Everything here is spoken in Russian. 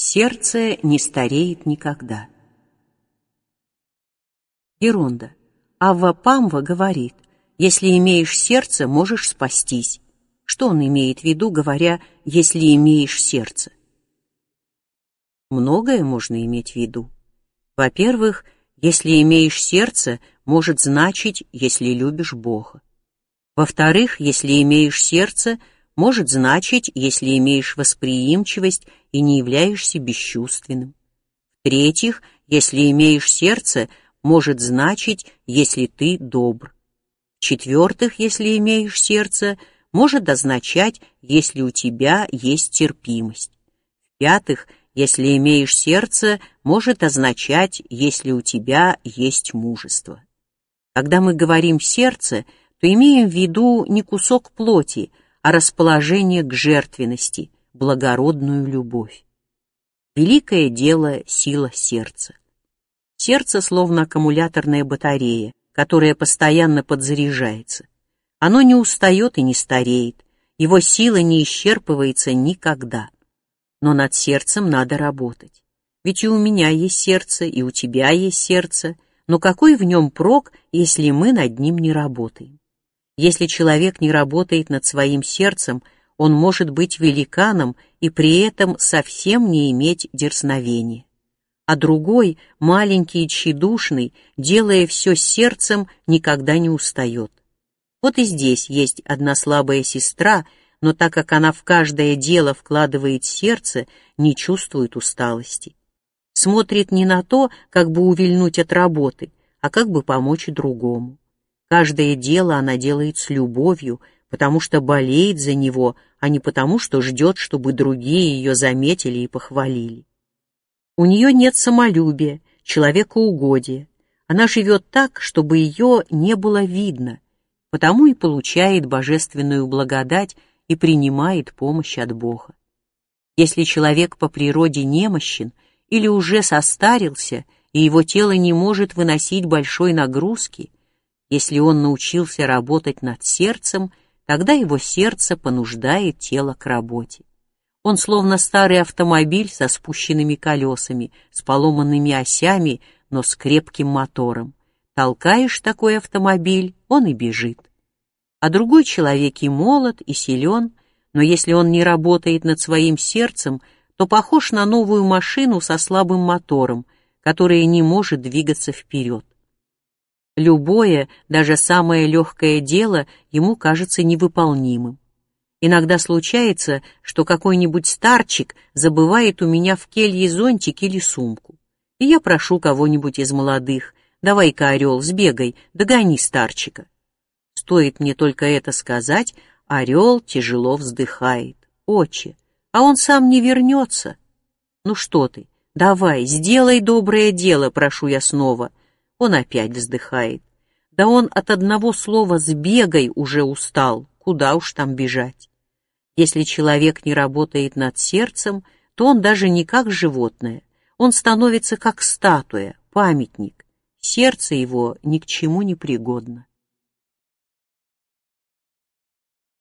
Сердце не стареет никогда. Геронда. Авва Памва говорит: если имеешь сердце, можешь спастись. Что он имеет в виду, говоря «если имеешь сердце»? Многое можно иметь в виду. Во-первых, если имеешь сердце, может значить, если любишь Бога. Во-вторых, если имеешь сердце, может значить, если имеешь восприимчивость и не являешься бесчувственным. В-третьих, если имеешь сердце, может значить, если ты добр. В-четвертых, если имеешь сердце, может означать, если у тебя есть терпимость. В-пятых, если имеешь сердце, может означать, если у тебя есть мужество. Когда мы говорим «сердце», то имеем в виду не кусок плоти, а расположение к жертвенности, благородную любовь. Великое дело — сила сердца. Сердце словно аккумуляторная батарея, которая постоянно подзаряжается. Оно не устает и не стареет, его сила не исчерпывается никогда. Но над сердцем надо работать. Ведь и у меня есть сердце, и у тебя есть сердце, но какой в нем прок, если мы над ним не работаем? Если человек не работает над своим сердцем, он может быть великаном и при этом совсем не иметь дерзновения. А другой, маленький и тщедушный, делая все сердцем, никогда не устает. Вот и здесь есть одна слабая сестра, но так как она в каждое дело вкладывает сердце, не чувствует усталости. Смотрит не на то, как бы увильнуть от работы, а как бы помочь другому. Каждое дело она делает с любовью, потому что болеет за него, а не потому, что ждет, чтобы другие ее заметили и похвалили. У нее нет самолюбия, человекоугодия. Она живет так, чтобы ее не было видно, потому и получает божественную благодать и принимает помощь от Бога. Если человек по природе немощен или уже состарился, и его тело не может выносить большой нагрузки, если он научился работать над сердцем, тогда его сердце понуждает тело к работе. Он словно старый автомобиль со спущенными колесами, с поломанными осями, но с крепким мотором. Толкаешь такой автомобиль, он и бежит. А другой человек и молод, и силен, но если он не работает над своим сердцем, то похож на новую машину со слабым мотором, которая не может двигаться вперед. Любое, даже самое легкое дело ему кажется невыполнимым. Иногда случается, что какой-нибудь старчик забывает у меня в келье зонтик или сумку. И я прошу кого-нибудь из молодых: давай-ка, Орел, сбегай, догони старчика. Стоит мне только это сказать, Орел тяжело вздыхает. Отче, а он сам не вернется. Ну что ты, давай, сделай доброе дело, прошу я снова. Он опять вздыхает. Да он от одного слова «сбегай» уже устал, куда уж там бежать. Если человек не работает над сердцем, то он даже не как животное, он становится как статуя, памятник. Сердце его ни к чему не пригодно.